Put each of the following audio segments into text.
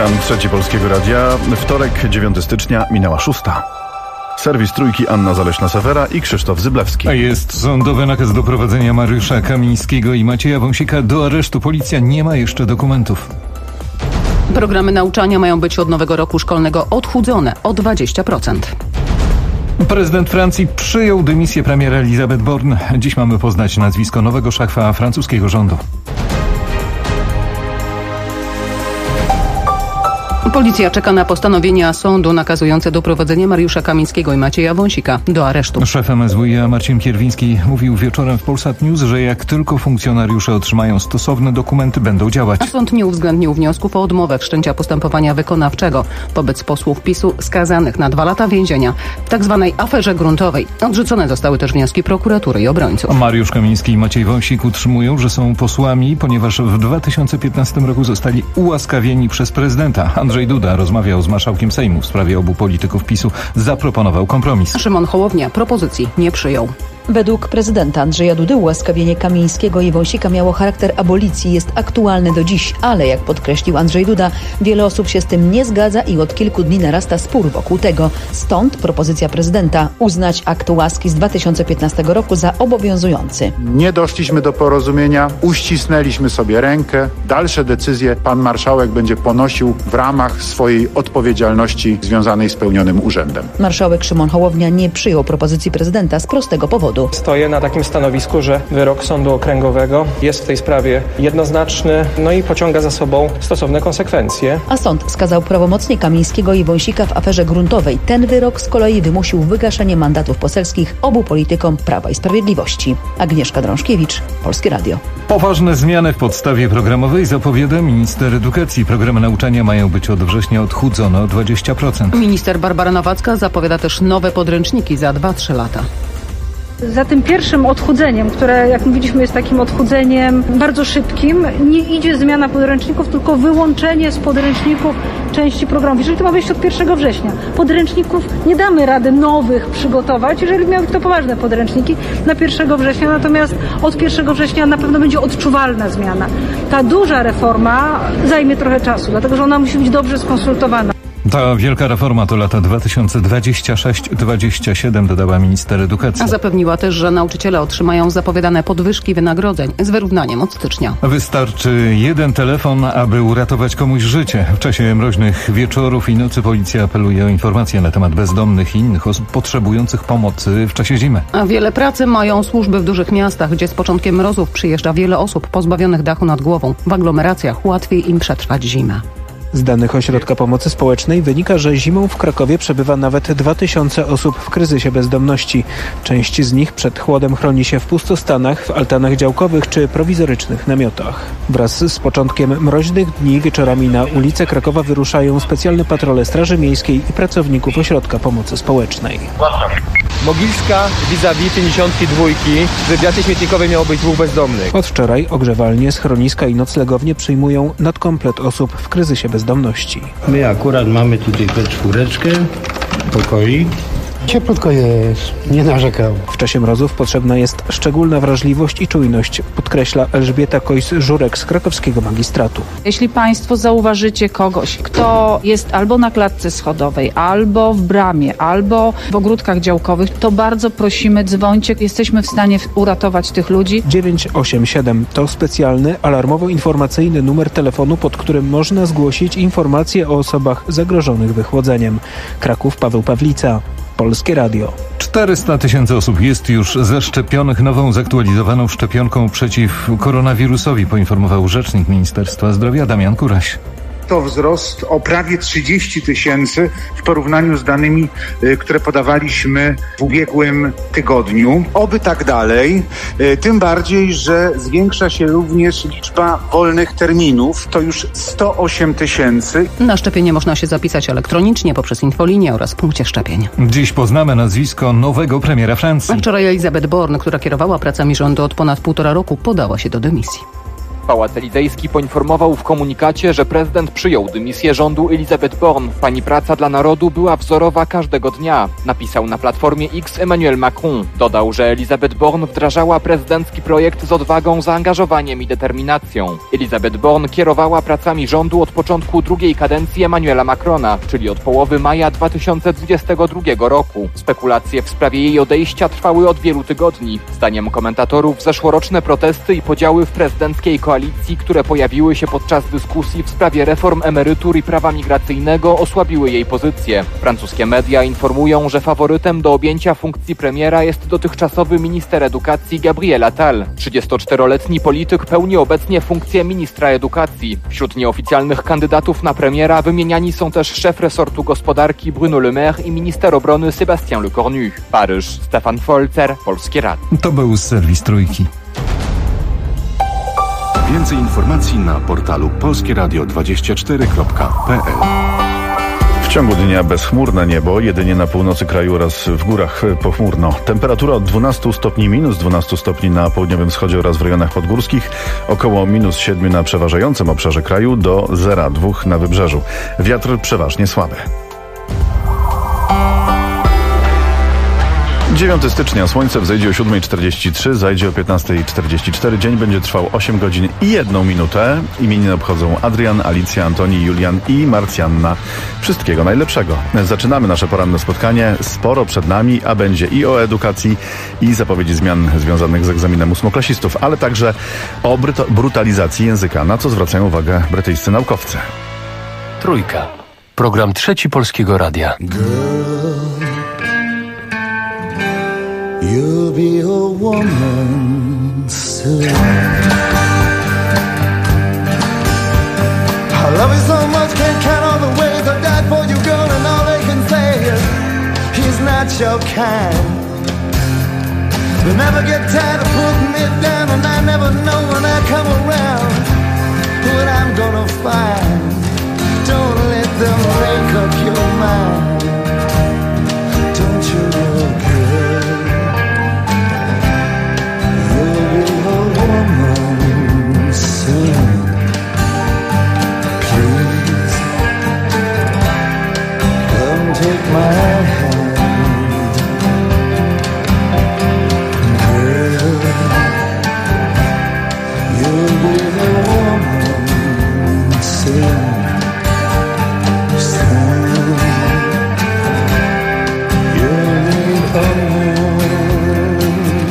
Program Trzeci Polskiego Radia. Wtorek, 9 stycznia, minęła 6. Serwis Trójki, Anna Zaleśna-Safera i Krzysztof Zyblewski. A jest sądowy nakaz doprowadzenia Mariusza Kamińskiego i Macieja Wąsika do aresztu. Policja nie ma jeszcze dokumentów. Programy nauczania mają być od nowego roku szkolnego odchudzone o 20%. Prezydent Francji przyjął dymisję premiera Elisabeth Borne. Dziś mamy poznać nazwisko nowego szefa francuskiego rządu. Policja czeka na postanowienia sądu nakazujące doprowadzenie Mariusza Kamińskiego i Macieja Wąsika do aresztu. Szef MSWiA Marcin Kierwiński mówił wieczorem w Polsat News, że jak tylko funkcjonariusze otrzymają stosowne dokumenty, będą działać. A sąd nie uwzględnił wniosków o odmowę wszczęcia postępowania wykonawczego wobec posłów PiS-u skazanych na 2 lata więzienia w tzw. aferze gruntowej. Odrzucone zostały też wnioski prokuratury i obrońców. Mariusz Kamiński i Maciej Wąsik utrzymują, że są posłami, ponieważ w 2015 roku zostali ułaskawieni przez prezydenta. Andrzej Duda rozmawiał z marszałkiem Sejmu w sprawie obu polityków PiS-u. Zaproponował kompromis. Szymon Hołownia propozycji nie przyjął. Według prezydenta Andrzeja Dudy ułaskawienie Kamińskiego i Wąsika miało charakter abolicji, jest aktualne do dziś, ale jak podkreślił Andrzej Duda, wiele osób się z tym nie zgadza i od kilku dni narasta spór wokół tego. Stąd propozycja prezydenta uznać akt łaski z 2015 roku za obowiązujący. Nie doszliśmy do porozumienia, uścisnęliśmy sobie rękę. Dalsze decyzje pan marszałek będzie ponosił w ramach swojej odpowiedzialności związanej z pełnionym urzędem. Marszałek Szymon Hołownia nie przyjął propozycji prezydenta z prostego powodu. Stoję na takim stanowisku, że wyrok Sądu Okręgowego jest w tej sprawie jednoznaczny, i pociąga za sobą stosowne konsekwencje. A sąd skazał prawomocnie Kamińskiego i Wąsika w aferze gruntowej. Ten wyrok z kolei wymusił wygaszenie mandatów poselskich obu politykom Prawa i Sprawiedliwości. Agnieszka Drążkiewicz, Polskie Radio. Poważne zmiany w podstawie programowej zapowiada minister edukacji. Programy nauczania mają być od września odchudzone o 20%. Minister Barbara Nowacka zapowiada też nowe podręczniki za 2-3 lata. Za tym pierwszym odchudzeniem, które jak mówiliśmy jest takim odchudzeniem bardzo szybkim, nie idzie zmiana podręczników, tylko wyłączenie z podręczników części programów. Jeżeli to ma wejść od 1 września, podręczników nie damy rady nowych przygotować, jeżeli miały to poważne podręczniki na 1 września, natomiast od 1 września na pewno będzie odczuwalna zmiana. Ta duża reforma zajmie trochę czasu, dlatego że ona musi być dobrze skonsultowana. Ta wielka reforma to lata 2026-27, dodała minister edukacji. A zapewniła też, że nauczyciele otrzymają zapowiadane podwyżki wynagrodzeń z wyrównaniem od stycznia. Wystarczy jeden telefon, aby uratować komuś życie. W czasie mroźnych wieczorów i nocy policja apeluje o informacje na temat bezdomnych i innych osób potrzebujących pomocy w czasie zimy. A wiele pracy mają służby w dużych miastach, gdzie z początkiem mrozów przyjeżdża wiele osób pozbawionych dachu nad głową. W aglomeracjach łatwiej im przetrwać zimę. Z danych Ośrodka Pomocy Społecznej wynika, że zimą w Krakowie przebywa nawet 2000 osób w kryzysie bezdomności. Część z nich przed chłodem chroni się w pustostanach, w altanach działkowych czy prowizorycznych namiotach. Wraz z początkiem mroźnych dni wieczorami na ulice Krakowa wyruszają specjalne patrole Straży Miejskiej i pracowników Ośrodka Pomocy Społecznej. Mogilska vis-a-vis 52. W wywiadzie śmietnikowej miało być 2 bezdomnych. Od wczoraj ogrzewalnie, schroniska i noclegownie przyjmują nadkomplet osób w kryzysie bezdomności. My akurat mamy tutaj P4, pokoi. Cieplutko jest, nie narzekał. W czasie mrozów potrzebna jest szczególna wrażliwość i czujność, podkreśla Elżbieta Kojs-Żurek z krakowskiego magistratu. Jeśli Państwo zauważycie kogoś, kto jest albo na klatce schodowej, albo w bramie, albo w ogródkach działkowych, to bardzo prosimy, dzwońcie, jesteśmy w stanie uratować tych ludzi. 987 to specjalny, alarmowo-informacyjny numer telefonu, pod którym można zgłosić informacje o osobach zagrożonych wychłodzeniem. Kraków, Paweł Pawlica. Polskie Radio. 400 000 osób jest już zaszczepionych nową, zaktualizowaną szczepionką przeciw koronawirusowi, poinformował rzecznik Ministerstwa Zdrowia Damian Kuraś. To wzrost o prawie 30 000 w porównaniu z danymi, które podawaliśmy w ubiegłym tygodniu. Oby tak dalej, tym bardziej, że zwiększa się również liczba wolnych terminów. To już 108 000. Na szczepienie można się zapisać elektronicznie poprzez infolinię oraz w punkcie szczepień. Dziś poznamy nazwisko nowego premiera Francji. Wczoraj Elisabeth Borne, która kierowała pracami rządu od ponad 1,5 roku, podała się do dymisji. Pałac Elizejski poinformował w komunikacie, że prezydent przyjął dymisję rządu Elisabeth Borne. Pani praca dla narodu była wzorowa każdego dnia, napisał na Platformie X Emmanuel Macron. Dodał, że Elisabeth Borne wdrażała prezydencki projekt z odwagą, zaangażowaniem i determinacją. Elisabeth Borne kierowała pracami rządu od początku drugiej kadencji Emmanuela Macrona, czyli od połowy maja 2022 roku. Spekulacje w sprawie jej odejścia trwały od wielu tygodni. Zdaniem komentatorów zeszłoroczne protesty i podziały w prezydenckiej koalicji, które pojawiły się podczas dyskusji w sprawie reform emerytur i prawa migracyjnego, osłabiły jej pozycję. Francuskie media informują, że faworytem do objęcia funkcji premiera jest dotychczasowy minister edukacji Gabriel Attal. 34-letni polityk pełni obecnie funkcję ministra edukacji. Wśród nieoficjalnych kandydatów na premiera wymieniani są też szef resortu gospodarki Bruno Le Maire i minister obrony Sébastien Lecornu. Paryż, Stefan Folzer, Polskie Radio. To był serwis Trójki. Więcej informacji na portalu polskieradio24.pl. W ciągu dnia bezchmurne niebo, jedynie na północy kraju oraz w górach pochmurno. Temperatura od 12 stopni, minus 12 stopni na południowym wschodzie oraz w rejonach podgórskich, około minus 7 na przeważającym obszarze kraju do 0,2 na wybrzeżu. Wiatr przeważnie słaby. 9 stycznia. Słońce wzejdzie o 7:43, zajdzie o 15:44. Dzień będzie trwał 8 godzin i 1 minutę. Imieniny obchodzą Adrian, Alicja, Antoni, Julian i Marcjanna. Wszystkiego najlepszego. Zaczynamy nasze poranne spotkanie. Sporo przed nami, a będzie i o edukacji, i zapowiedzi zmian związanych z egzaminem ósmoklasistów, ale także o brutalizacji języka, na co zwracają uwagę brytyjscy naukowcy. Trójka. Program Trzeci Polskiego Radia. You'll be a woman soon. I love you so much, can't count all the ways I died for you, girl, and all they can say is he's not your kind. They never get tired of putting it down, and I never know when I come around what I'm gonna find. Don't let them make up your mind. Don't you know, girl? Take my hand, girl. You'll be the woman soon, soon. You'll need a woman.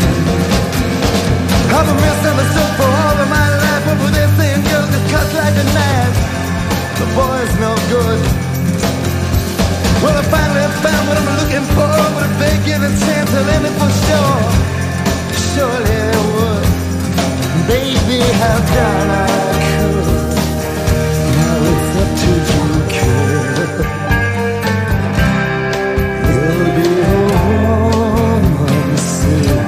I've been misunderstood for all of my life. What were they saying? Girls just cut like a knife. The boy's no good. Well, I finally found what I'm looking for, but if they give a chance, I'll end it for sure. Surely they would. Baby, how down I could. Now it's up to you, girl. You'll be a woman soon.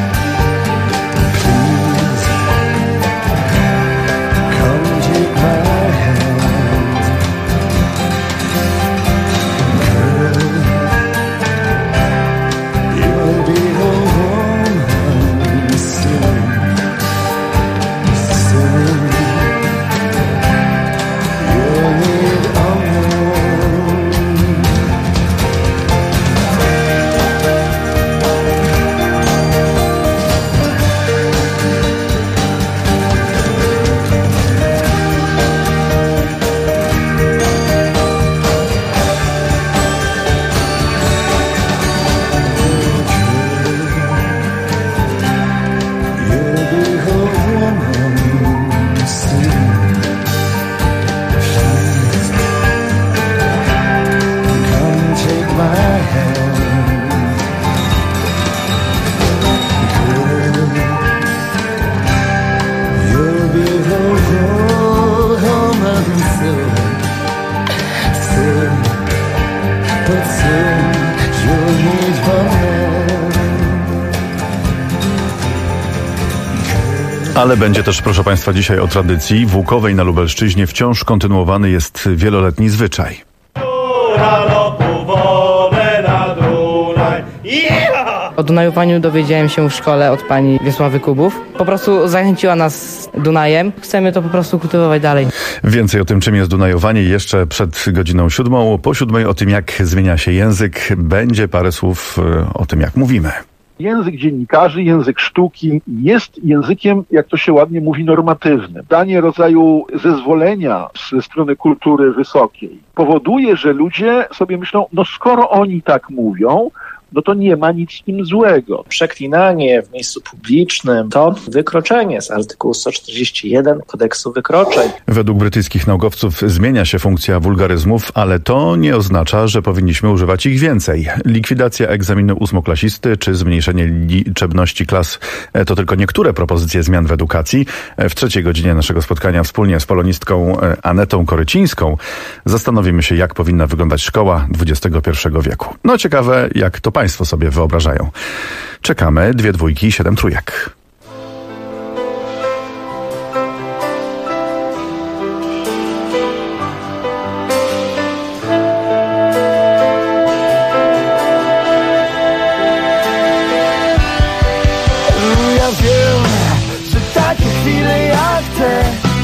Please, come take my hand. Ale będzie też, proszę Państwa, dzisiaj o tradycji. W Łukowej na Lubelszczyźnie wciąż kontynuowany jest wieloletni zwyczaj. O Dunajowaniu dowiedziałem się w szkole od pani Wiesławy Kubów. Po prostu zachęciła nas Dunajem. Chcemy to po prostu kultywować dalej. Więcej o tym, czym jest dunajowanie, jeszcze przed godziną 7. Po 7 o tym, jak zmienia się język, będzie parę słów o tym, jak mówimy. Język dziennikarzy, język sztuki jest językiem, jak to się ładnie mówi, normatywnym. Danie rodzaju zezwolenia ze strony kultury wysokiej powoduje, że ludzie sobie myślą, no skoro oni tak mówią, no to nie ma nic z tym złego. Przeklinanie w miejscu publicznym to wykroczenie z artykułu 141 Kodeksu Wykroczeń. Według brytyjskich naukowców zmienia się funkcja wulgaryzmów, ale to nie oznacza, że powinniśmy używać ich więcej. Likwidacja egzaminu ósmoklasisty czy zmniejszenie liczebności klas to tylko niektóre propozycje zmian w edukacji. W trzeciej godzinie naszego spotkania wspólnie z polonistką Anetą Korycińską zastanowimy się, jak powinna wyglądać szkoła XXI wieku. No ciekawe, jak to Państwo sobie wyobrażają. Czekamy, 2 dwójki i 7 trójek. Ja wiem, że takie chwile jak te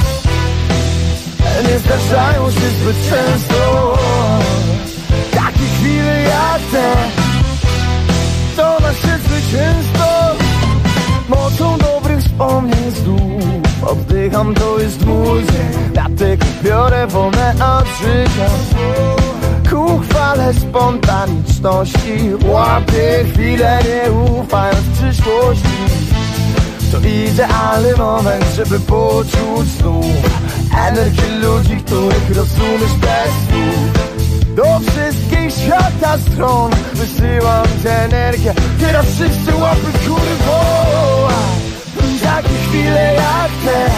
nie zdarzają się zbyt często. Takie chwile jak te to nasze zwycięstwo. Mocą dobrych wspomnień znów oddycham, to jest mój dzień. Dlatego biorę wolne od życia ku chwale spontaniczności. Łapię chwilę, nie ufając przyszłości. To idealny moment, żeby poczuć znów energię ludzi, których rozumiesz bez słów. Do wszystkich świata stron wysyłam tę energię. Teraz wszyscy łapy w górę, takie chwile jak te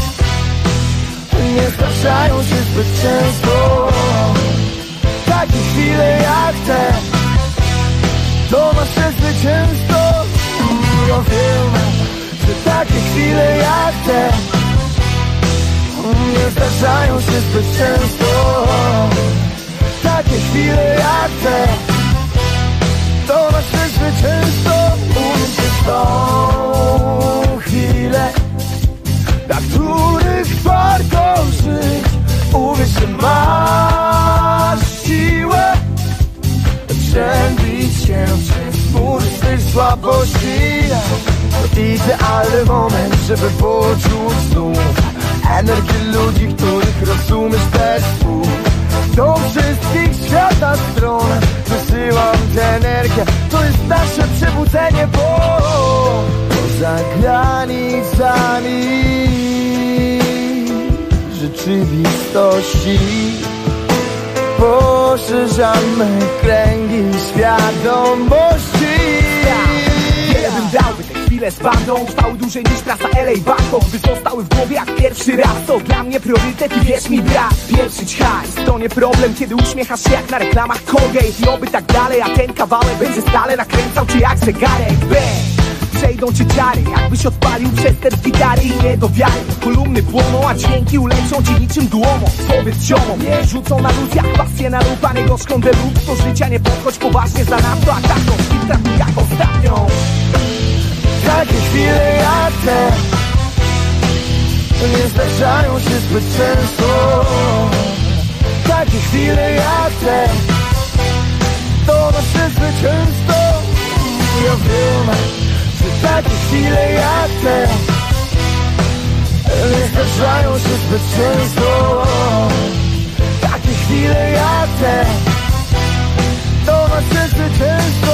nie zdarzają się zbyt często. Takie chwile jak te to nasze zwycięstwo. Ja wiem, że takie chwile jak te nie zdarzają się zbyt często. Takie chwile jak te to nasze zwycięstwo. Uwierz w tą chwilę, dla których warto żyć. Uwierz, że masz siłę przebić się przez mur swych słabości. To idealny moment, żeby poczuć znów energię ludzi, których rozumiesz bez słów. Do wszystkich świata stron wysyłam tę energię. To jest nasze przebudzenie, bo poza granicami rzeczywistości poszerzamy kręgi świadomości. Wiele bym dał, by te chwile z bandą trwały dłużej niż trasa LA Bangkok, by zostały w głowie jak pierwszy raz. To dla mnie priorytet i wierz mi brat, pieprzyć hajs to nie problem, kiedy uśmiechasz się jak na reklamach Colgate. I oby tak dalej, a ten kawałek będzie stale nakręcał cię jak zegarek. Przejdą cię ciary, jakbyś odpalił przez te gitary i nie do wiary. Kolumny płoną, a dźwięki uleczą ci niczym dłomą. Powiedz ziomom, nie rzucą na luz jak pasję na lub, a nie gorzką delut. Do życia nie podchodź poważnie za nadto, a taką filtraku jak ostatnią. Takie chwile jak te nie zdarzają się zbyt często. Takie chwile jak te to nasze zwycięstwo. Ja wiem, że takie chwile jak te nie zdarzają się zbyt często. Takie chwile jak te to nasze zwycięstwo.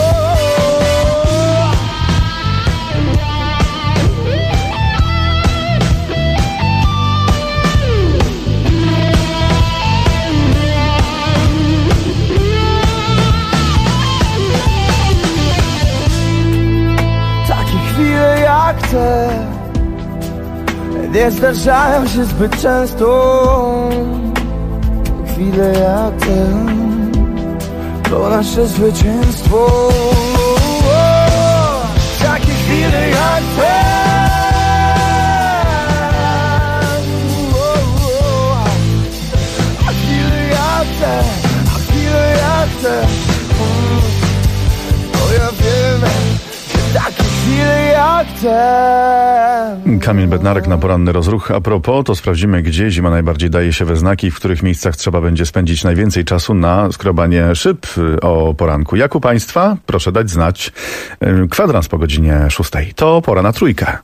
Jak te nie zdarzają się zbyt często. Chwile jak te to nasze zwycięstwo. Takie chwile jak te a chwile jak te, a chwile jak te to ja wiem, Kamil Bednarek na poranny rozruch. A propos, to sprawdzimy, gdzie zima najbardziej daje się we znaki, w których miejscach trzeba będzie spędzić najwięcej czasu na skrobanie szyb o poranku. Jak u Państwa? Proszę dać znać. Kwadrans po godzinie 6. To pora na trójkę.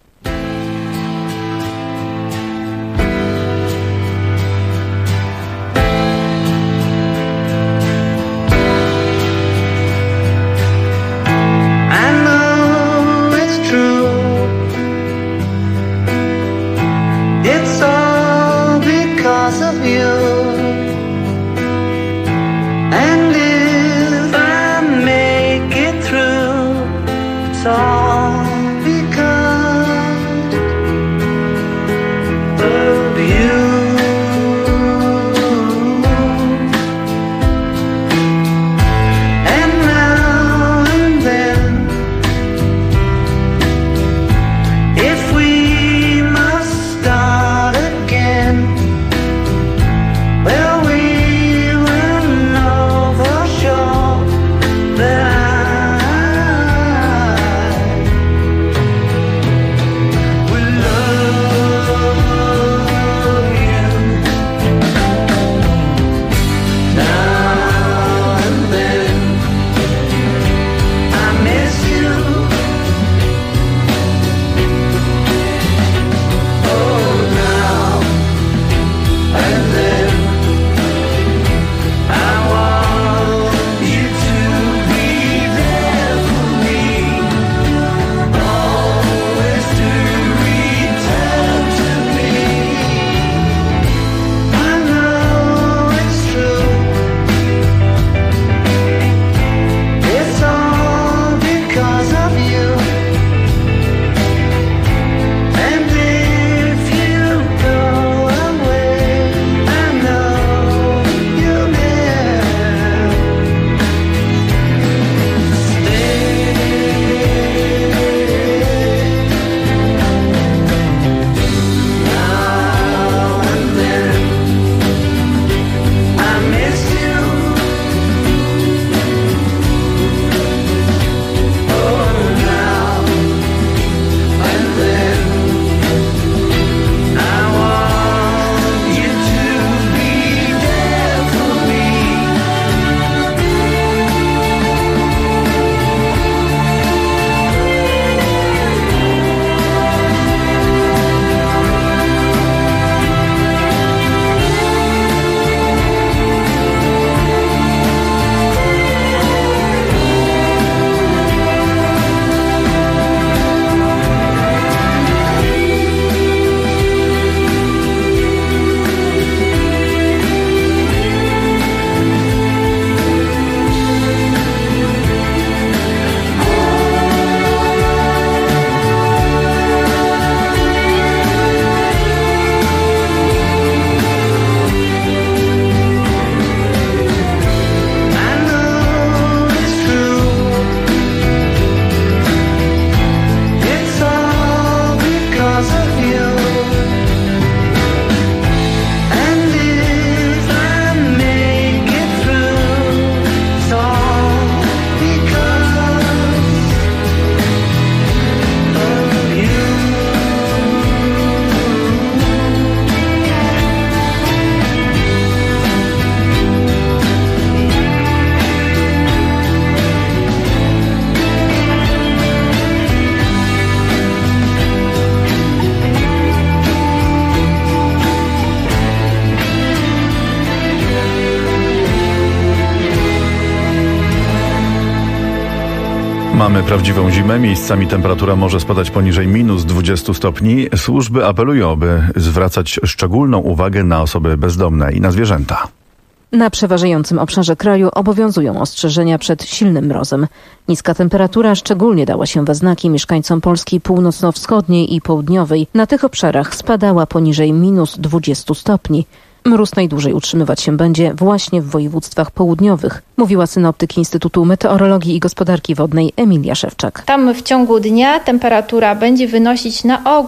Mamy prawdziwą zimę, miejscami temperatura może spadać poniżej -20 stopni. Służby apelują, by zwracać szczególną uwagę na osoby bezdomne i na zwierzęta. Na przeważającym obszarze kraju obowiązują ostrzeżenia przed silnym mrozem. Niska temperatura szczególnie dała się we znaki mieszkańcom Polski północno-wschodniej i południowej. Na tych obszarach spadała poniżej -20 stopni. Mróz najdłużej utrzymywać się będzie właśnie w województwach południowych, mówiła synoptyk Instytutu Meteorologii i Gospodarki Wodnej Emilia Szewczak. Tam w ciągu dnia temperatura będzie wynosić na ogół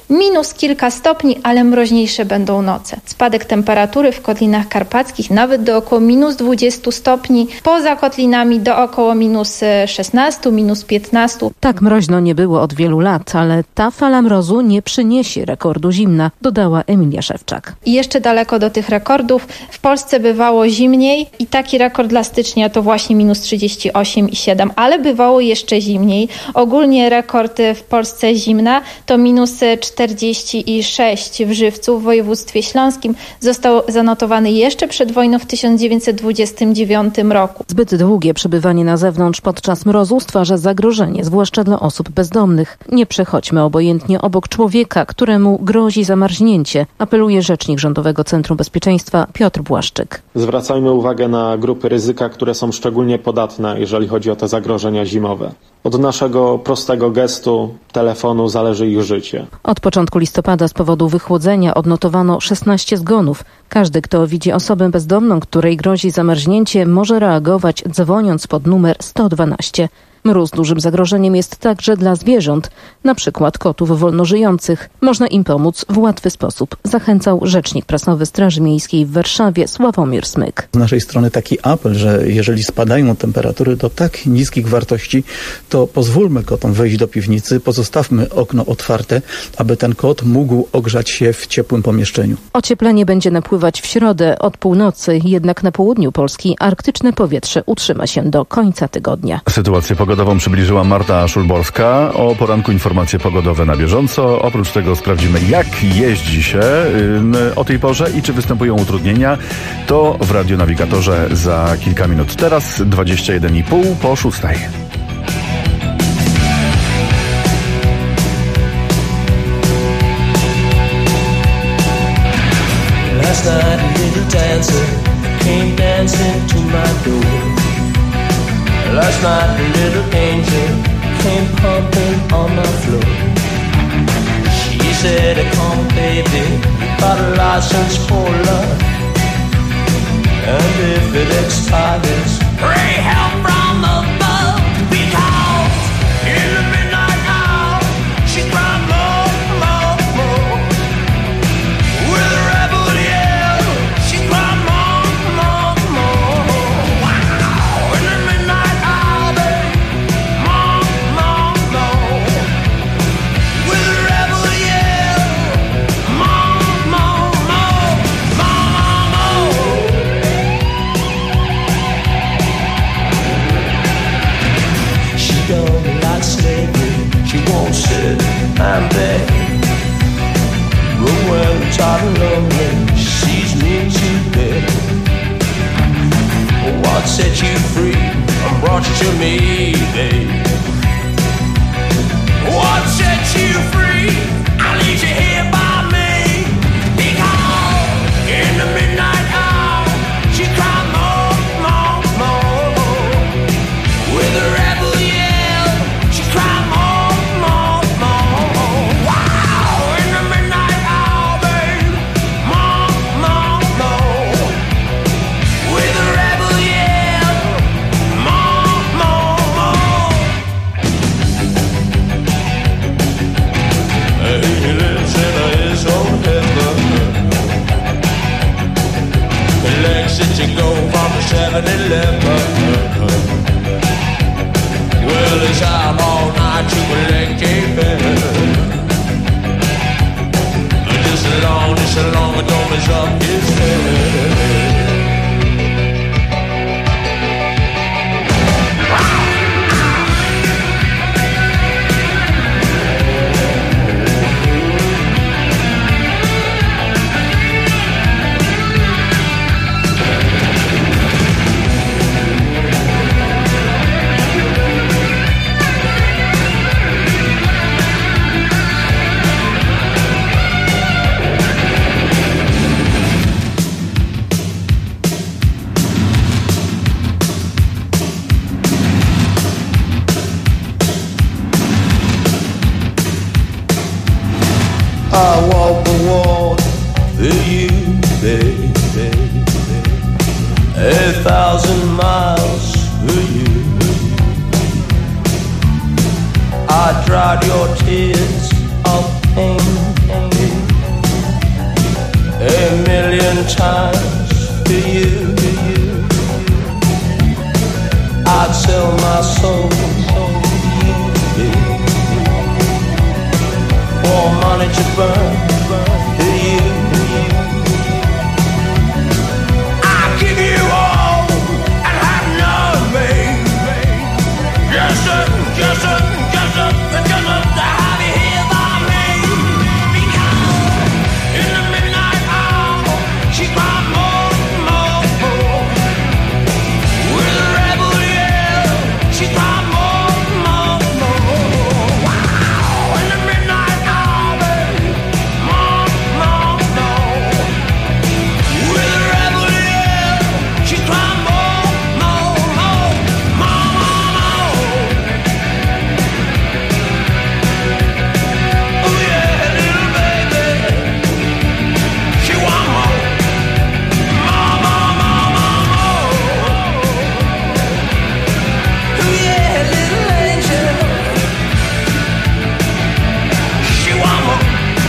minus kilka stopni, ale mroźniejsze będą noce. Spadek temperatury w kotlinach karpackich nawet do około minus 20 stopni, poza kotlinami do około minus 16, minus 15. Tak mroźno nie było od wielu lat, ale ta fala mrozu nie przyniesie rekordu zimna, dodała Emilia Szewczak. I jeszcze daleko do tych rekordów. W Polsce bywało zimniej i taki rekord dla stycznia to właśnie minus 38,7, ale bywało jeszcze zimniej. Ogólnie rekord w Polsce zimna to minus 46 w Żywcu w województwie śląskim. Został zanotowany jeszcze przed wojną w 1929 roku. Zbyt długie przebywanie na zewnątrz podczas mrozu stwarza zagrożenie, zwłaszcza dla osób bezdomnych. Nie przechodźmy obojętnie obok człowieka, któremu grozi zamarznięcie, apeluje rzecznik Rządowego Centrum Bezpieczeństwa Piotr Błaszczyk. Zwracajmy uwagę na grupy ryzyka, które są szczególnie podatne, jeżeli chodzi o te zagrożenia zimowe. Od naszego prostego gestu, telefonu zależy ich życie. Od początku listopada z powodu wychłodzenia odnotowano 16 zgonów. Każdy, kto widzi osobę bezdomną, której grozi zamarznięcie, może reagować dzwoniąc pod numer 112. Mróz dużym zagrożeniem jest także dla zwierząt, na przykład kotów wolnożyjących. Można im pomóc w łatwy sposób, zachęcał rzecznik prasowy Straży Miejskiej w Warszawie Sławomir Smyk. Z naszej strony taki apel, że jeżeli spadają temperatury do tak niskich wartości, to pozwólmy kotom wejść do piwnicy, pozostawmy okno otwarte, aby ten kot mógł ogrzać się w ciepłym pomieszczeniu. Ocieplenie będzie napływać w środę od północy, jednak na południu Polski arktyczne powietrze utrzyma się do końca tygodnia. Sytuację pogodową przybliżyła Marta Szulborska. O poranku informacje pogodowe na bieżąco. Oprócz tego sprawdzimy, jak jeździ się o tej porze i czy występują utrudnienia. To w radionawigatorze za kilka minut. Teraz 21,5 po 6. Last night a little dancer came dancing to my door. Last night a little angel came pumping on my floor. She said, come baby, you got a license for love, and if it expires, pray help from above, because in the midnight hour she cried more, more, more. With a rebel yell she cried more, more, more. Wow, in the midnight hour, babe, more, more, more. With a rebel yell, more, more, more, more, more. She don't like slavery, she won't sit and beg. But when I'm tired and lonely, she sees me to bed. What set you free and brought you to me, babe? What set you free? I leave you here by me. Because in the midnight hour, she cried more, more, more. With a rebel yell, she cried more, more, more. Wow, in the midnight hour, babe, more, more, more. With a rebel yell, more, more, more. He lives in his own heaven. The legs that you go from the 7-Eleven. Well, he's out all night to collect a bill. Just as long as don't mess up his head. I walk the walk for you, baby. 1,000 miles for you. I dried your tears of pain. more money to burn to you. I'll give you all and have nothing. Just to have you here by me. Because in the midnight hour, she cried more. With a rebel yell, she cried more. Wow, in the midnight hour, baby, more. With a rebel yell, she cried more. Oh yeah, little baby, she want more. Oh yeah, little angel, she want more.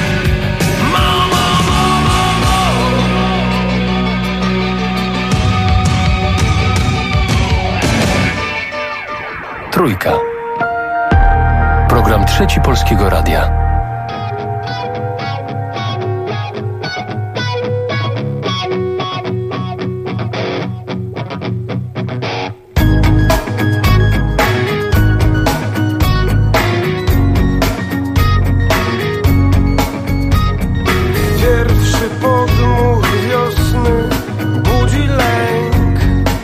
Trójka. Program Trzeci Polskiego Radia. Pierwszy podmuch wiosny budzi lęk.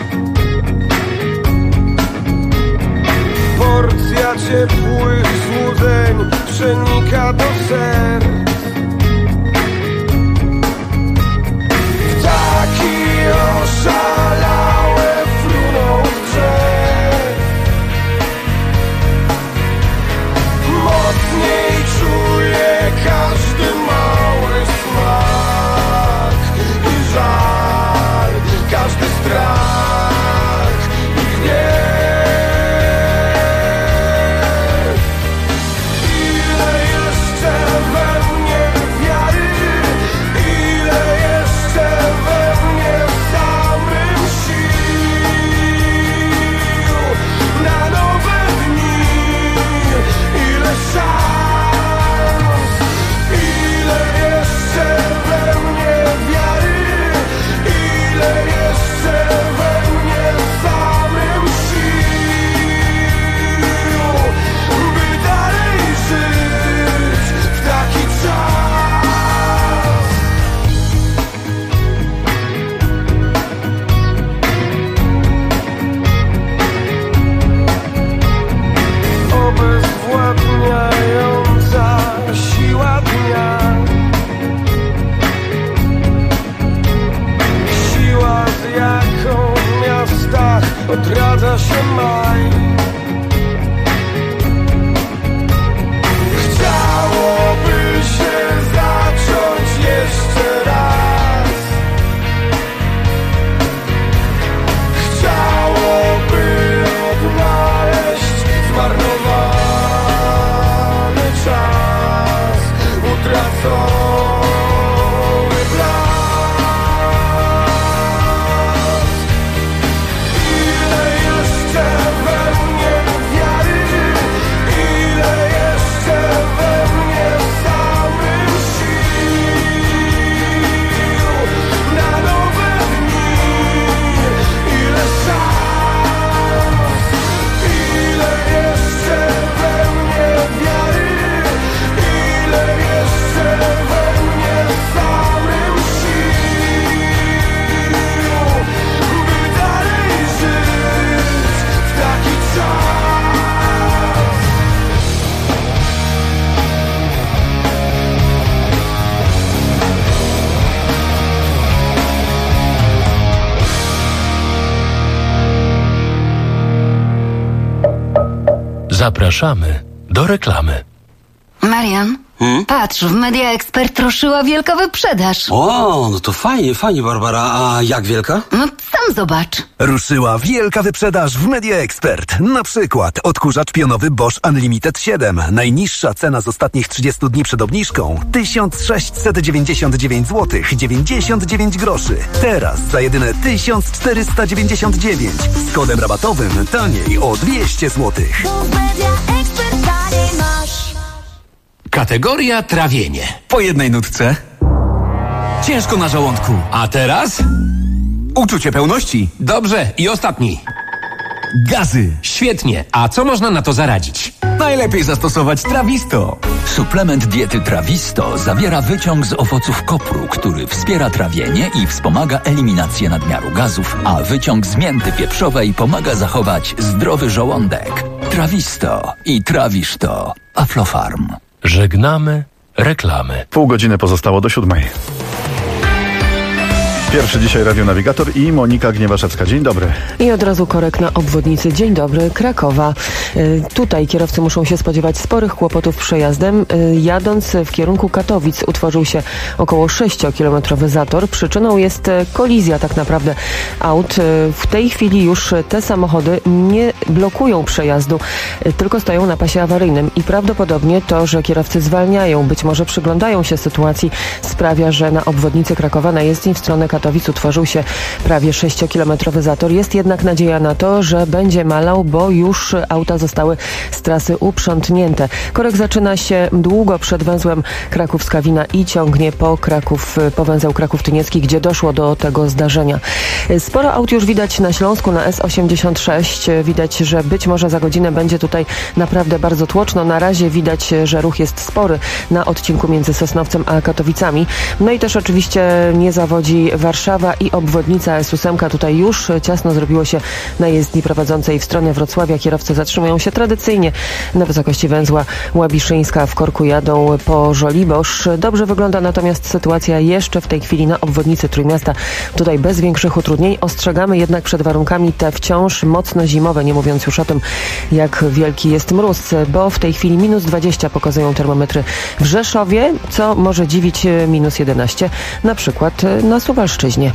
Porcja ciepłych złudzeń przenika do serc. Ptaki oszalałe fruną z drzew. Mocniej czuję każdy mały smak i żal, każdy strach i gniew. Ile jeszcze we mnie wiary, ile jeszcze we mnie samym sił na nowe dni, ile szans, ile jeszcze we mnie wiary, ile jeszcze we mnie samym sił, by dalej żyć w taki czas. Obezwładniająca siła dnia, siła, z jaką w miastach odradza się maj. Chciałoby się zacząć jeszcze raz. Chciałoby odnaleźć zmarnowany czas, utracony blask. Ile jeszcze we mnie wiary, ile jeszcze we mnie samym sił na nowe dni, ile szans, ile jeszcze we mnie wiary, ile jeszcze we mnie samym sił, by dalej żyć w taki czas. Zapraszamy do reklamy. Marian, patrz, w Media Expert ruszyła wielka wyprzedaż. O, no to fajnie, Barbara. A jak wielka? No sam zobacz. Ruszyła wielka wyprzedaż w Media Expert. Na przykład odkurzacz pionowy Bosch Unlimited 7. Najniższa cena z ostatnich 30 dni przed obniżką 1699 zł 99 groszy. Teraz za jedyne 1499. Z kodem rabatowym taniej o 200 zł. Kategoria trawienie. Po jednej nutce. Ciężko na żołądku. A teraz? Uczucie pełności. Dobrze, i ostatni. Gazy. Świetnie. A co można na to zaradzić? Najlepiej zastosować Trawisto. Suplement diety Trawisto zawiera wyciąg z owoców kopru, który wspiera trawienie i wspomaga eliminację nadmiaru gazów, a wyciąg z mięty pieprzowej pomaga zachować zdrowy żołądek. Trawisto i trawisz to. Aflofarm. Żegnamy reklamy. Pół godziny pozostało do 7:00. Pierwszy dzisiaj radionawigator i Monika Gniewaszewska. Dzień dobry. I od razu korek na obwodnicy. Dzień dobry, Krakowa. Tutaj kierowcy muszą się spodziewać sporych kłopotów przejazdem. Jadąc w kierunku Katowic utworzył się około 6-kilometrowy zator. Przyczyną jest kolizja tak naprawdę aut. W tej chwili już te samochody nie blokują przejazdu, tylko stoją na pasie awaryjnym i prawdopodobnie to, że kierowcy zwalniają, być może przyglądają się sytuacji, sprawia, że na obwodnicy Krakowa na jezdni w stronę Katowic utworzył się prawie 6-kilometrowy zator. Jest jednak nadzieja na to, że będzie malał, bo już auta zostały z trasy uprzątnięte. Korek zaczyna się długo przed węzłem Kraków-Skawina i ciągnie po węzeł Kraków-Tyniecki, gdzie doszło do tego zdarzenia. Sporo aut już widać na Śląsku, na S86. Widać, że być może za godzinę będzie tutaj naprawdę bardzo tłoczno. Na razie widać, że ruch jest spory na odcinku między Sosnowcem a Katowicami. No i też oczywiście nie zawodzi Warszawa i obwodnica S8. Tutaj już ciasno zrobiło się na jezdni prowadzącej w stronę Wrocławia. Kierowcy zatrzymują się tradycyjnie na wysokości węzła Łabiszyńska. W korku jadą po Żoliborz. Dobrze wygląda natomiast sytuacja jeszcze w tej chwili na obwodnicy Trójmiasta. Tutaj bez większych utrudnień. Ostrzegamy jednak przed warunkami te wciąż mocno zimowe, nie mówiąc już o tym, jak wielki jest mróz, bo w tej chwili -20 pokazują termometry w Rzeszowie, co może dziwić -11 na przykład na Suwalszczyźnie.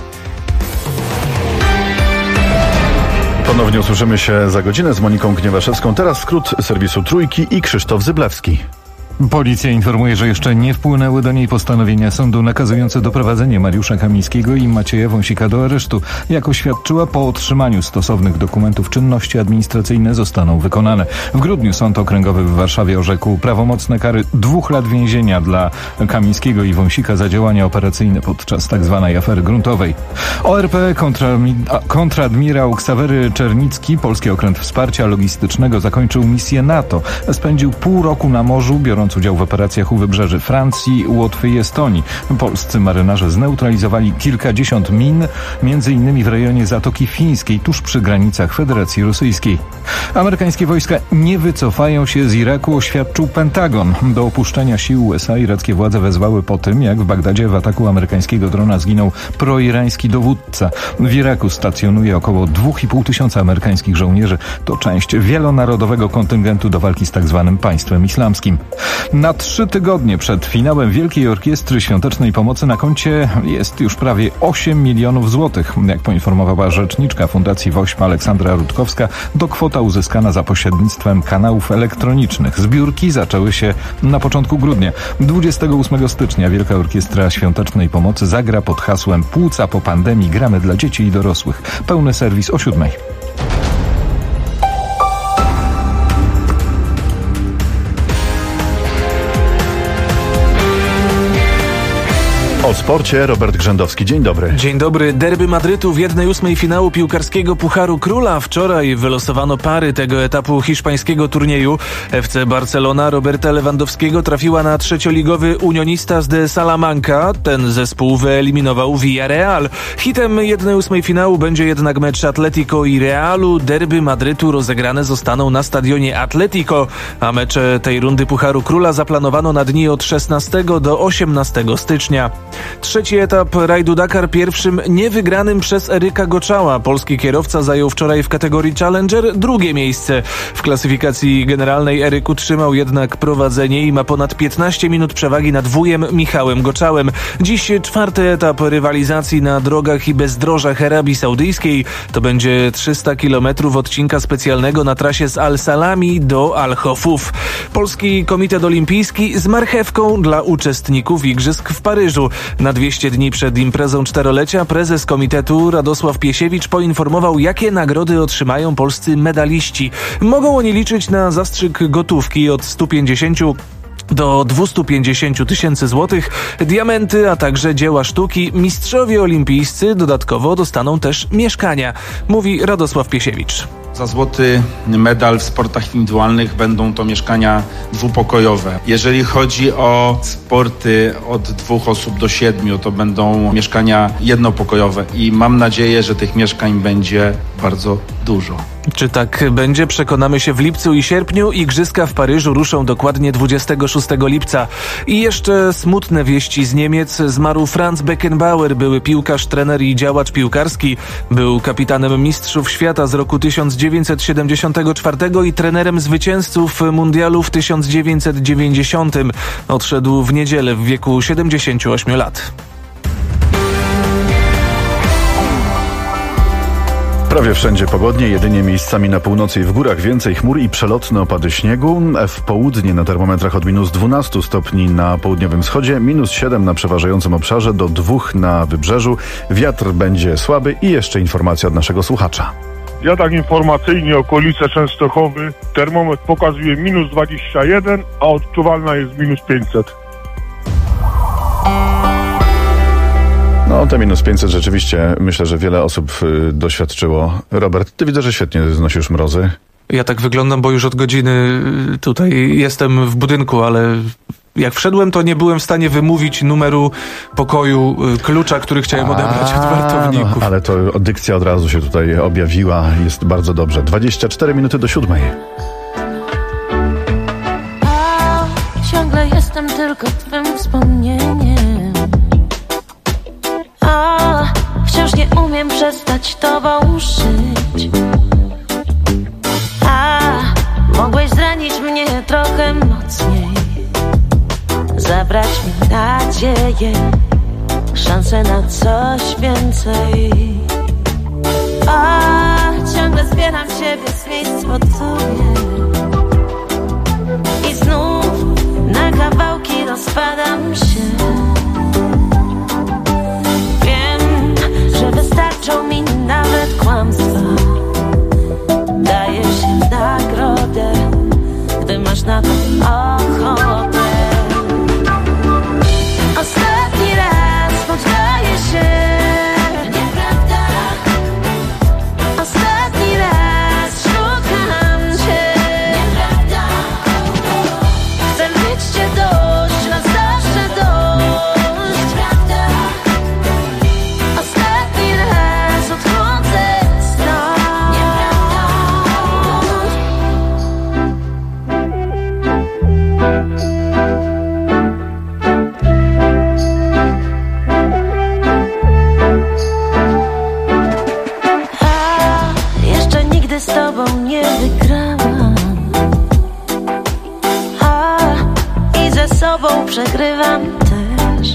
Ponownie usłyszymy się za godzinę z Moniką Gniewaszewską. Teraz skrót serwisu Trójki i Krzysztof Zyblewski. Policja informuje, że jeszcze nie wpłynęły do niej postanowienia sądu nakazujące doprowadzenie Mariusza Kamińskiego i Macieja Wąsika do aresztu. Jak oświadczyła, po otrzymaniu stosownych dokumentów czynności administracyjne zostaną wykonane. W grudniu Sąd Okręgowy w Warszawie orzekł prawomocne kary 2 lat więzienia dla Kamińskiego i Wąsika za działania operacyjne podczas tzw. afery gruntowej. ORP kontradmirał Ksawery Czernicki, Polski Okręt Wsparcia Logistycznego, zakończył misję NATO. Spędził pół roku na morzu, biorąc udział w operacjach u wybrzeży Francji, Łotwy i Estonii. Polscy marynarze zneutralizowali kilkadziesiąt min, m.in. w rejonie Zatoki Fińskiej, tuż przy granicach Federacji Rosyjskiej. Amerykańskie wojska nie wycofają się z Iraku, oświadczył Pentagon. Do opuszczenia sił USA irackie władze wezwały po tym, jak w Bagdadzie w ataku amerykańskiego drona zginął proirański dowódca. W Iraku stacjonuje około 2,5 tysiąca amerykańskich żołnierzy. To część wielonarodowego kontyngentu do walki z tzw. państwem islamskim. Na 3 tygodnie przed finałem Wielkiej Orkiestry Świątecznej Pomocy na koncie jest już prawie 8 milionów złotych. Jak poinformowała rzeczniczka Fundacji WOŚP Aleksandra Rutkowska, to kwota uzyskana za pośrednictwem kanałów elektronicznych. Zbiórki zaczęły się na początku grudnia. 28 stycznia Wielka Orkiestra Świątecznej Pomocy zagra pod hasłem Płuca po pandemii, gramy dla dzieci i dorosłych. Pełny serwis o 7:00. O sporcie Robert Grzędowski. Dzień dobry. Dzień dobry. Derby Madrytu w 1/8 finału piłkarskiego Pucharu Króla. Wczoraj wylosowano pary tego etapu hiszpańskiego turnieju. FC Barcelona Roberta Lewandowskiego trafiła na trzecioligowy Unionistas de Salamanca. Ten zespół wyeliminował Villarreal. Hitem 1/8 finału będzie jednak mecz Atletico i Realu. Derby Madrytu rozegrane zostaną na stadionie Atletico, a mecze tej rundy Pucharu Króla zaplanowano na dni od 16 do 18 stycznia. Trzeci etap rajdu Dakar, pierwszym niewygranym przez Eryka Goczała. Polski kierowca zajął wczoraj w kategorii Challenger drugie miejsce. W klasyfikacji generalnej Eryk utrzymał jednak prowadzenie i ma ponad 15 minut przewagi nad wujem Michałem Goczałem. Dziś czwarty etap rywalizacji na drogach i bezdrożach Arabii Saudyjskiej. To będzie 300 km odcinka specjalnego na trasie z Al-Salami do Al-Hofuf. Polski Komitet Olimpijski z marchewką dla uczestników Igrzysk w Paryżu. Na 200 dni przed imprezą czterolecia prezes komitetu Radosław Piesiewicz poinformował, jakie nagrody otrzymają polscy medaliści. Mogą oni liczyć na zastrzyk gotówki od 150 do 250 tysięcy złotych, diamenty, a także dzieła sztuki. Mistrzowie olimpijscy dodatkowo dostaną też mieszkania, mówi Radosław Piesiewicz. Za złoty medal w sportach indywidualnych będą to mieszkania dwupokojowe. Jeżeli chodzi o sporty od 2 osób do 7, to będą mieszkania jednopokojowe i mam nadzieję, że tych mieszkań będzie bardzo dużo. Czy tak będzie? Przekonamy się w lipcu i sierpniu. Igrzyska w Paryżu ruszą dokładnie 26 lipca. I jeszcze smutne wieści z Niemiec. Zmarł Franz Beckenbauer, były piłkarz, trener i działacz piłkarski. Był kapitanem mistrzów świata z roku 1974 i trenerem zwycięzców mundialu w 1990. Odszedł w niedzielę w wieku 78 lat. Prawie wszędzie pogodnie, jedynie miejscami na północy i w górach więcej chmur i przelotne opady śniegu. W południe na termometrach od minus 12 stopni na południowym wschodzie, minus 7 na przeważającym obszarze, do 2 na wybrzeżu. Wiatr będzie słaby i jeszcze informacja od naszego słuchacza. Ja tak informacyjnie, okolice Częstochowy, termometr pokazuje minus 21, a odczuwalna jest minus 500. No, te minus 500 rzeczywiście myślę, że wiele osób doświadczyło. Robert, ty widzę, że świetnie znosisz mrozy. Ja tak wyglądam, bo już od godziny tutaj jestem w budynku, ale jak wszedłem, to nie byłem w stanie wymówić numeru pokoju, klucza, który chciałem odebrać od wartowników. No, ale to dykcja od razu się tutaj objawiła. Jest bardzo dobrze. 24 minuty do 7. Ciągle jestem tylko twym wspomnieniem. Wciąż nie umiem przestać tobą żyć. Mogłeś zranić mnie trochę mocniej, zabrać mi nadzieję, szansę na coś więcej. Ciągle zbieram siebie z miejsc pod sobie i znów na kawałki rozpadam się. Wystarczą mi nawet kłamstwa. Daję się w nagrodę, gdy masz na to ochotę. Ostatni raz poddaję się. Nieprawda. Ostatni raz szukam cię. Nieprawda. Chcę mieć cię dość, na zawsze dość. Nieprawda. Z tobą nie wygrałam, i ze sobą przegrywam też.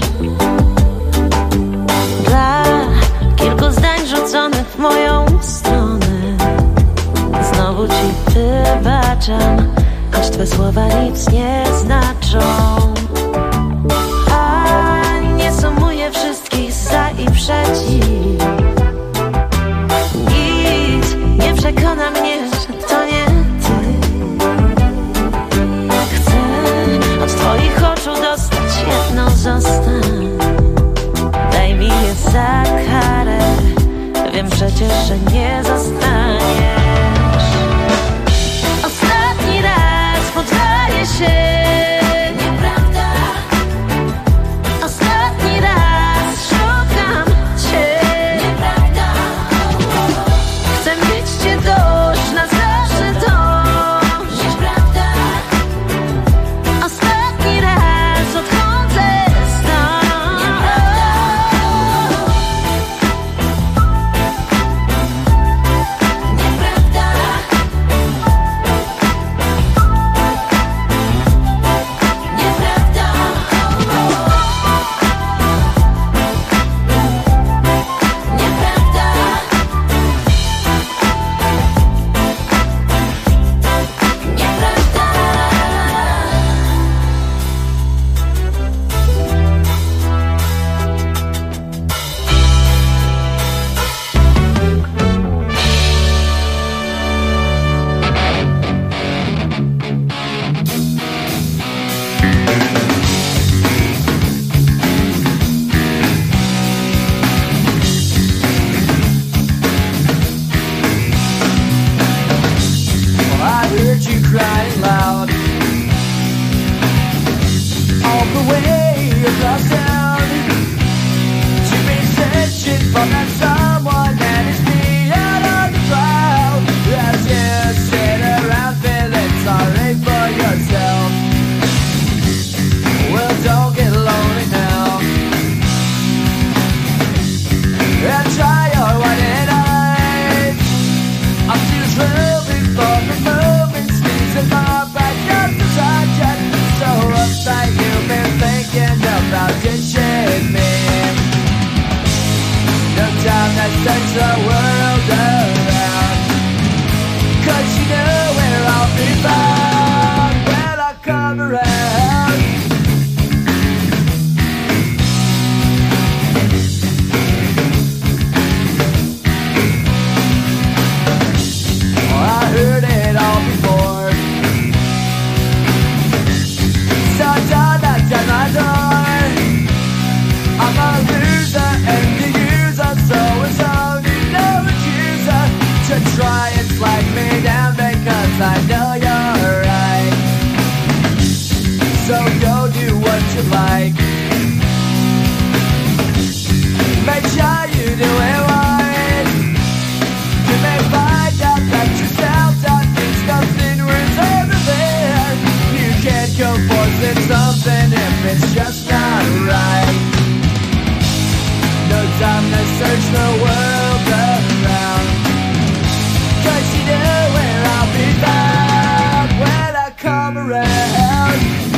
Dla kilku zdań rzuconych w moją stronę znowu ci wybaczam, choć twe słowa nic nie znaczą. Nie sumuję wszystkich za i przeciw. Nie przekona mnie, że to nie ty. Chcę od twoich oczu dostać jedno zostań. Daj mi je za karę. Wiem przecież, że nie zostaniesz. Ostatni raz poddaję się. Nieprawda. walk away across town to be searching for that someone that is beyond on the crowd. As you sit around feeling sorry for yourself, well, don't get lonely now. And try your white eyes. I'm too slow before the moment squeezing my back up the side. So uptight you've been thinking about ditching me. No time that turns the world around, 'cause you know where I'll be found when I come around. I heard it all before, so don't knock down my door. I'm a loser and the user, so it's only no accuser to try and flag me down because I know you're right. So go do what you like, make sure you do it right. You may find out that yourself that thinks nothing was ever there. You can't go forcing something if it's just not right. No time to search the world around, 'cause you know where I'll be found when I come around.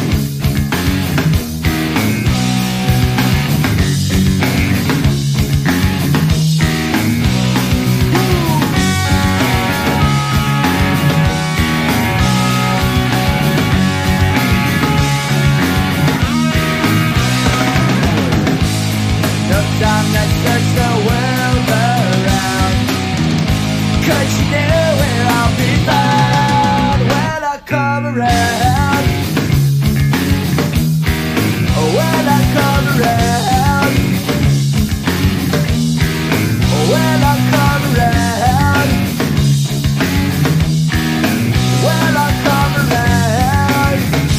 No time to search the world around, 'cause you know where I'll be found when I come around. When I come around. When I come around. When I come around.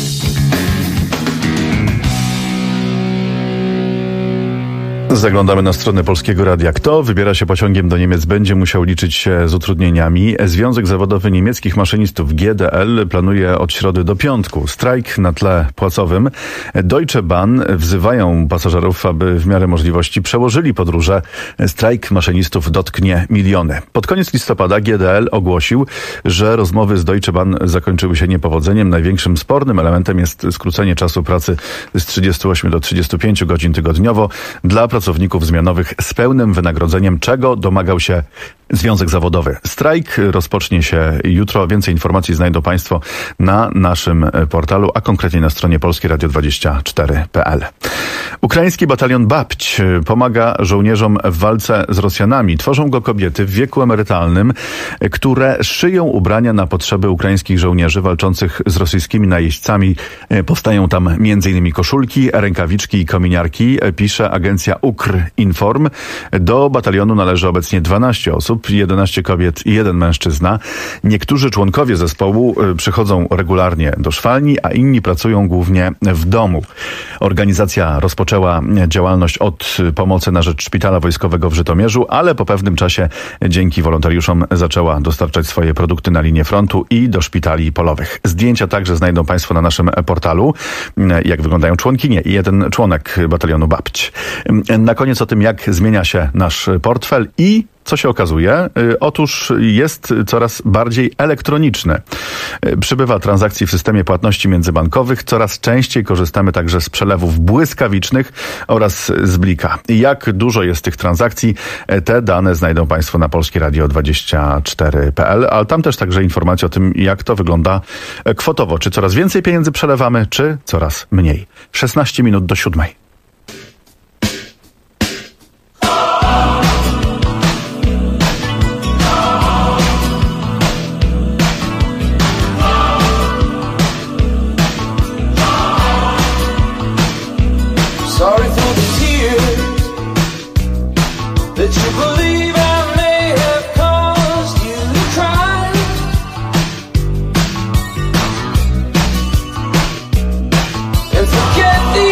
Zaglądamy na stronę Polskiego Radia. Kto wybiera się pociągiem do Niemiec, będzie musiał liczyć się z utrudnieniami. Związek Zawodowy Niemieckich Maszynistów GDL planuje od środy do piątku strajk na tle płacowym. Deutsche Bahn wzywają pasażerów, aby w miarę możliwości przełożyli podróże. Strajk maszynistów dotknie miliony. Pod koniec listopada GDL ogłosił, że rozmowy z Deutsche Bahn zakończyły się niepowodzeniem. Największym spornym elementem jest skrócenie czasu pracy z 38 do 35 godzin tygodniowo dla pracowników zmianowych z pełnym wynagrodzeniem, czego domagał się Związek Zawodowy. Strajk rozpocznie się jutro. Więcej informacji znajdą Państwo na naszym portalu, a konkretnie na stronie polskieradio24.pl. Ukraiński batalion Babć pomaga żołnierzom w walce z Rosjanami. Tworzą go kobiety w wieku emerytalnym, które szyją ubrania na potrzeby ukraińskich żołnierzy walczących z rosyjskimi najeźdźcami. Powstają tam m.in. koszulki, rękawiczki i kominiarki, pisze agencja Ukrinform. Do batalionu należy obecnie 12 osób, 11 kobiet i 1 mężczyzna. Niektórzy członkowie zespołu przychodzą regularnie do szwalni, a inni pracują głównie w domu. Organizacja rozpoczęła działalność od pomocy na rzecz szpitala wojskowego w Żytomierzu, ale po pewnym czasie dzięki wolontariuszom zaczęła dostarczać swoje produkty na linię frontu i do szpitali polowych. Zdjęcia także znajdą Państwo na naszym portalu, jak wyglądają członkinie i 1 członek batalionu Babć. Na koniec o tym, jak zmienia się nasz portfel i co się okazuje? Otóż jest coraz bardziej elektroniczny. Przybywa transakcji w systemie płatności międzybankowych. Coraz częściej korzystamy także z przelewów błyskawicznych oraz z Blika. Jak dużo jest tych transakcji? Te dane znajdą Państwo na polskieradio24.pl, ale tam też także informacje o tym, jak to wygląda kwotowo. Czy coraz więcej pieniędzy przelewamy, czy coraz mniej? 16 minut do 7. Sorry for the tears that you believe I may have caused you to cry. And forget the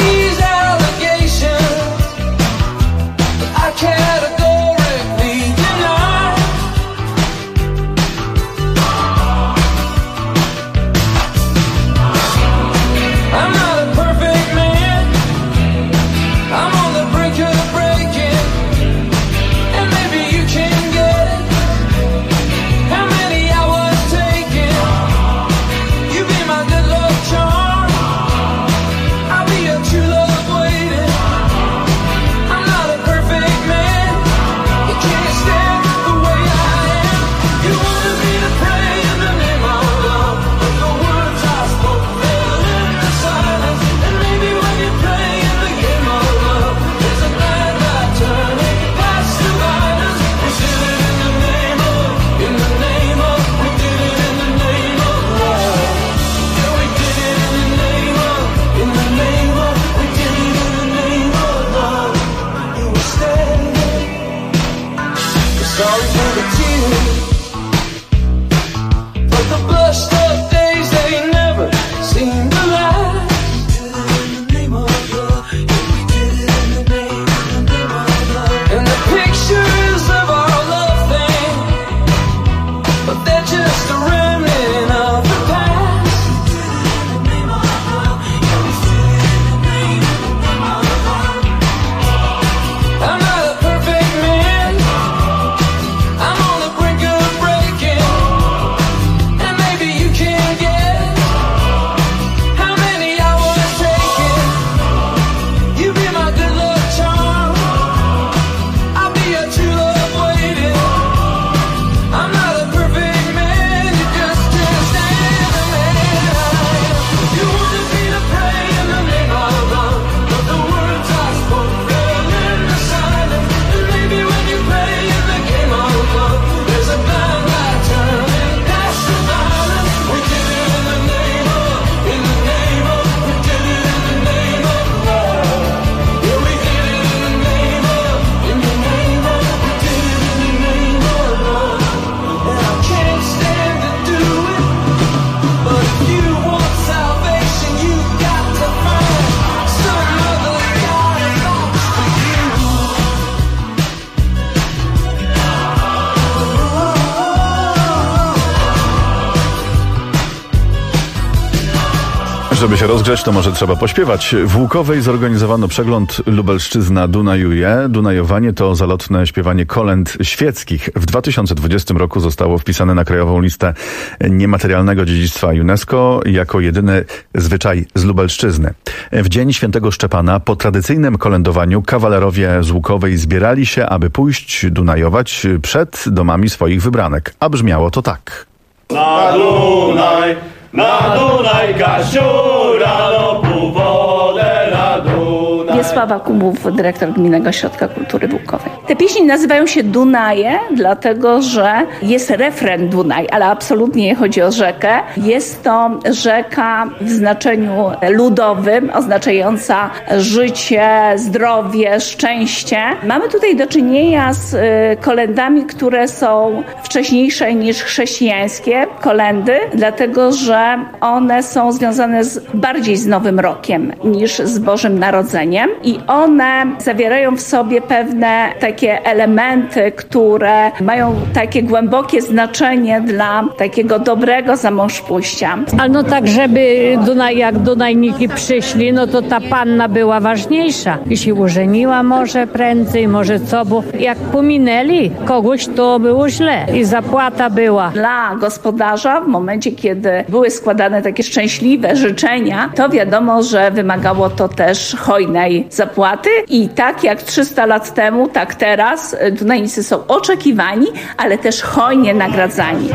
Żeby się rozgrzać, to może trzeba pośpiewać. W Łukowej zorganizowano przegląd Lubelszczyzna Dunajuje. Dunajowanie to zalotne śpiewanie kolęd świeckich. W 2020 roku zostało wpisane na krajową listę niematerialnego dziedzictwa UNESCO jako jedyny zwyczaj z Lubelszczyzny. W dzień Świętego Szczepana po tradycyjnym kolędowaniu kawalerowie z Łukowej zbierali się, aby pójść dunajować przed domami swoich wybranek. A brzmiało to tak. Na Dunaj, Kasiura, do wodę na Dunaj. Wiesława Kubów, dyrektor Gminnego Ośrodka Kultury Łukowej. Te pieśni nazywają się Dunaje, dlatego że jest refren Dunaj, ale absolutnie nie chodzi o rzekę. Jest to rzeka w znaczeniu ludowym, oznaczająca życie, zdrowie, szczęście. Mamy tutaj do czynienia z kolędami, które są wcześniejsze niż chrześcijańskie kolendy, dlatego że one są związane bardziej z Nowym Rokiem niż z Bożym Narodzeniem i one zawierają w sobie pewne takie elementy, które mają takie głębokie znaczenie dla takiego dobrego zamążpójścia. Ale no tak, żeby jak Dunajniki przyszli, no to ta panna była ważniejsza. I się użeniła może prędzej, może co, bo jak pominęli kogoś, to było źle i zapłata była. Dla gospodarza w momencie, kiedy były składane takie szczęśliwe życzenia, to wiadomo, że wymagało to też hojnej zapłaty i tak jak 300 lat temu, tak teraz Dunajnicy są oczekiwani, ale też hojnie nagradzani.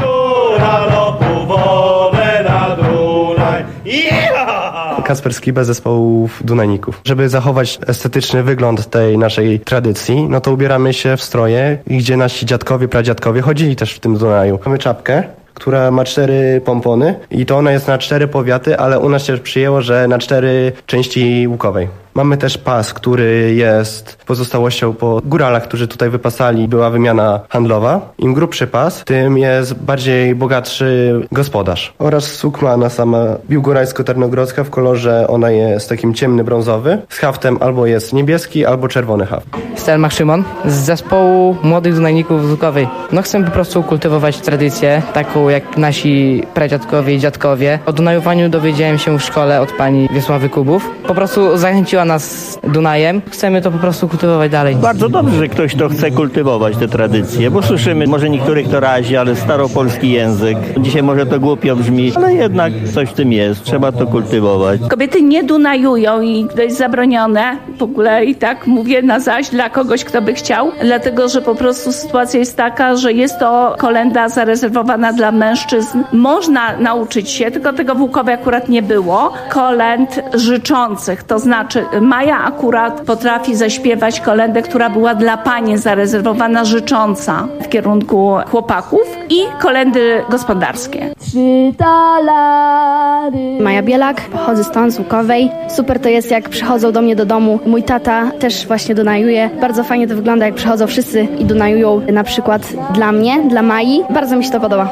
Kacper Skiba, zespołów Dunajników. Żeby zachować estetyczny wygląd tej naszej tradycji, no to ubieramy się w stroje, gdzie nasi dziadkowie, pradziadkowie chodzili też w tym Dunaju. Mamy czapkę, która ma 4 pompony i to ona jest na 4 powiaty, ale u nas się przyjęło, że na 4 części Łukowej. Mamy też pas, który jest pozostałością po góralach, którzy tutaj wypasali. Była wymiana handlowa. Im grubszy pas, tym jest bardziej bogatszy gospodarz. Oraz sukmana sama biłgorajsko-tarnogrodzka w kolorze, ona jest takim ciemny brązowy. Z haftem albo jest niebieski, albo czerwony haft. Stelmach Szymon z zespołu Młodych Dunajników z Łukowej. No chcę po prostu kultywować tradycję, taką jak nasi pradziadkowie i dziadkowie. O dunajowaniu dowiedziałem się w szkole od pani Wiesławy Kubów. Po prostu zachęciła nas Dunajem. Chcemy to po prostu kultywować dalej. Bardzo dobrze, że ktoś to chce kultywować te tradycje, bo słyszymy, może niektórych to razi, ale staropolski język. Dzisiaj może to głupio brzmi, ale jednak coś w tym jest. Trzeba to kultywować. Kobiety nie dunajują i to jest zabronione. W ogóle i tak mówię na zaś dla kogoś, kto by chciał, dlatego, że po prostu sytuacja jest taka, że jest to kolenda zarezerwowana dla mężczyzn. Można nauczyć się, tylko tego w Łukowie akurat nie było, kolęd życzących, to znaczy Maja akurat potrafi zaśpiewać kolendę, która była dla pani zarezerwowana, życząca w kierunku chłopaków i kolendy gospodarskie. 3 talary. Maja Bielak, pochodzę stąd z Łukowej. Super to jest, jak przychodzą do mnie do domu. Mój tata też właśnie dunajuje. Bardzo fajnie to wygląda, jak przychodzą wszyscy i dunajują na przykład dla mnie, dla Mai. Bardzo mi się to podoba.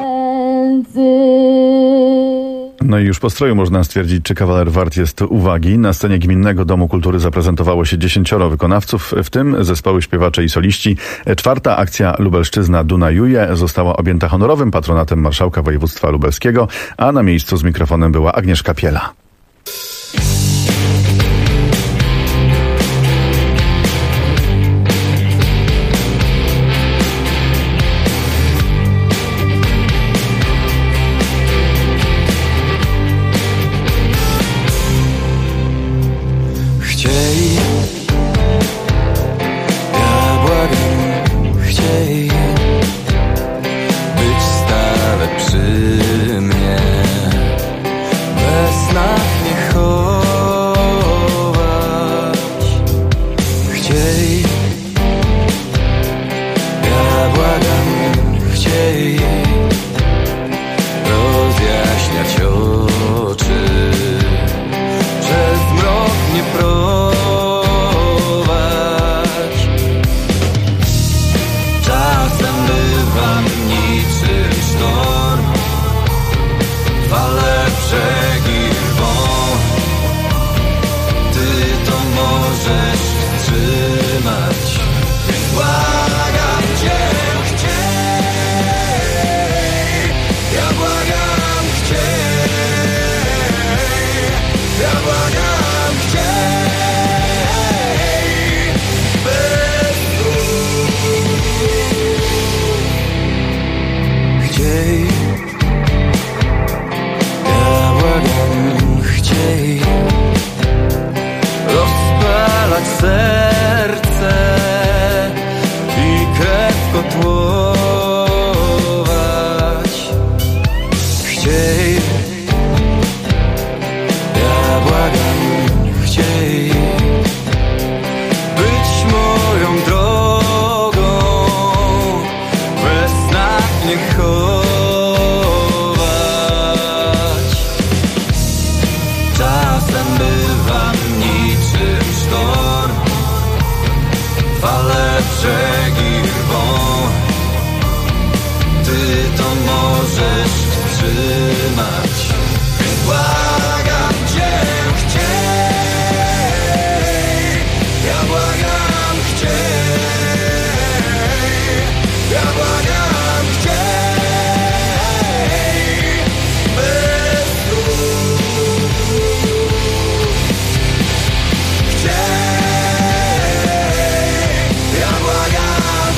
No i już po stroju można stwierdzić, czy kawaler wart jest uwagi. Na scenie Gminnego Domu Kultury zaprezentowało się 10 wykonawców, w tym zespoły śpiewacze i soliści. 4. akcja Lubelszczyzna Dunajuje została objęta honorowym patronatem marszałka województwa lubelskiego, a na miejscu z mikrofonem była Agnieszka Piela. trzymać. Błagam cię, chciej, ja błagam, chciej, ja błagam, chciej, bez słów. Chciej, ja błagam,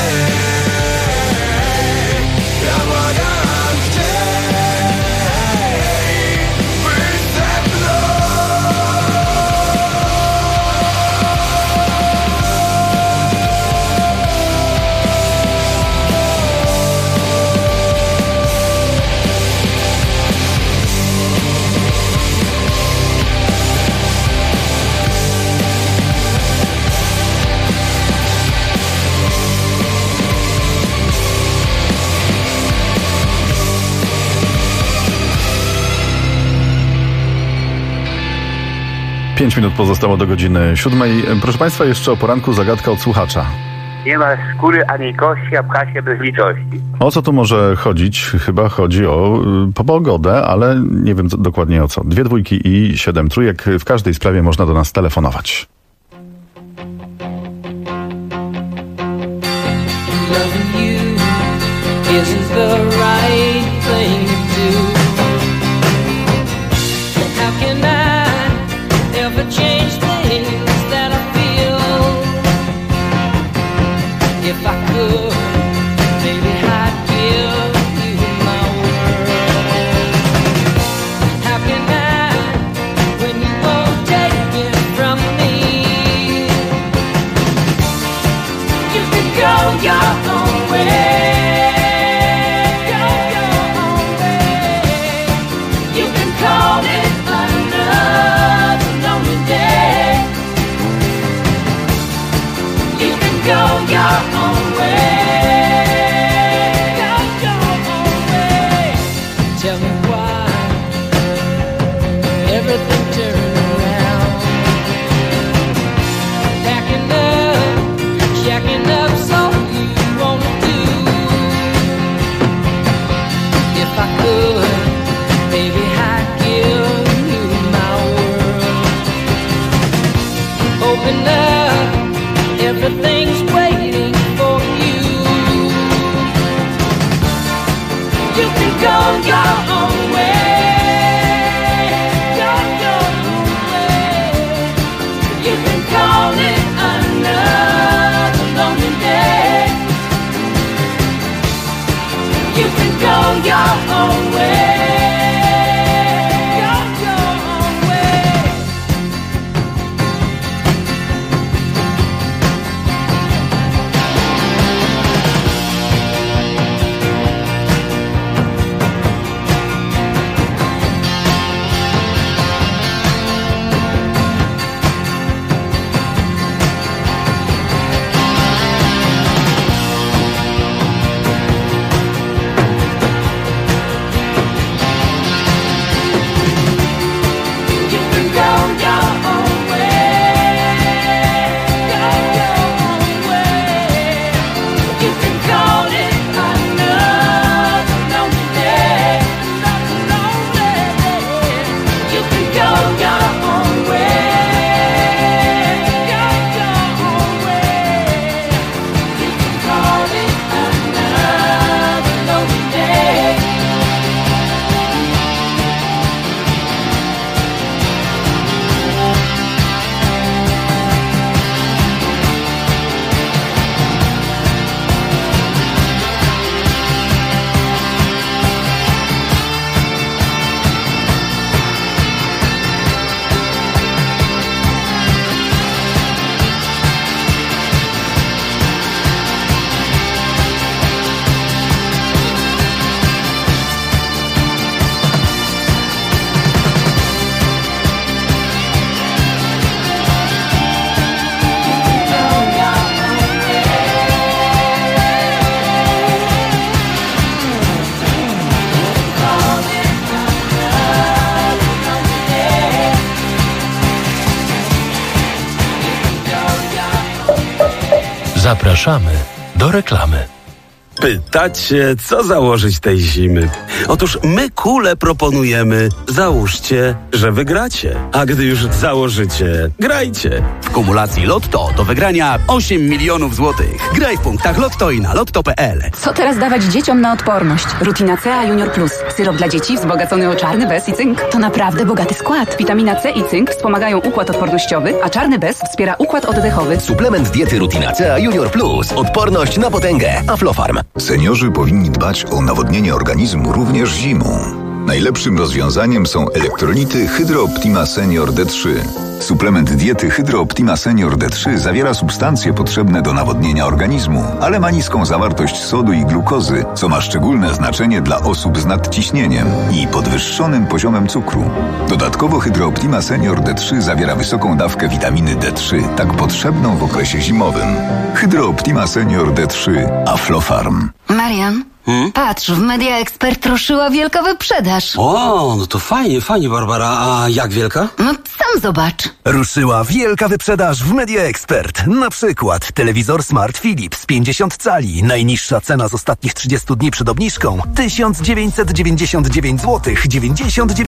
chciej, ja błagam, chciej, być ze mną. Pięć minut pozostało do godziny 7. Proszę Państwa, jeszcze o poranku zagadka od słuchacza. Nie ma skóry ani kości, a pcha się bez litości. O co tu może chodzić? Chyba chodzi o pogodę, ale nie wiem dokładnie o co. 2 dwójki i 7 trójek. W każdej sprawie można do nas telefonować. Loving you isn't the right thing to do. How can I ever change things that I feel? If I could, maybe I'd give you my world. How can I, when you won't take it from me? You can go your own way. Go your own way. You can call it another lonely day. You can go your own way. Go your own way. Tell me why everything turned around. Packing up, shacking up, so you won't do. If I could, maybe I'd give you my world. Open up, everything's waiting for you. You can go your own way. Go your own way. You can call it another lonely day. You can go your own way. Go your own way. Zapraszamy do reklamy. Pytacie, co założyć tej zimy? Otóż my kule proponujemy. Załóżcie, że wygracie. A gdy już założycie, grajcie. W kumulacji Lotto do wygrania 8 milionów złotych. Graj w punktach Lotto i na lotto.pl. Co teraz dawać dzieciom na odporność? Rutina C A Junior Plus. Syrop dla dzieci wzbogacony o czarny bez i cynk. To naprawdę bogaty skład. Witamina C i cynk wspomagają układ odpornościowy, a czarny bez wspiera układ oddechowy. Suplement diety Rutina C A Junior Plus. Odporność na potęgę. Aflofarm. Seniorzy powinni dbać o nawodnienie organizmu również zimą. Najlepszym rozwiązaniem są elektrolity Hydro Optima Senior D3. Suplement diety Hydro Optima Senior D3 zawiera substancje potrzebne do nawodnienia organizmu, ale ma niską zawartość sodu i glukozy, co ma szczególne znaczenie dla osób z nadciśnieniem i podwyższonym poziomem cukru. Dodatkowo Hydro Optima Senior D3 zawiera wysoką dawkę witaminy D3, tak potrzebną w okresie zimowym. Hydro Optima Senior D3 Aflofarm. Marian, patrz, w Media Expert ruszyła wielka wyprzedaż. O, no to fajnie, Barbara. A jak wielka? No sam zobacz. Ruszyła wielka wyprzedaż w Media Expert. Na przykład telewizor Smart Philips 50 cali. Najniższa cena z ostatnich 30 dni przed obniżką 1999 zł 99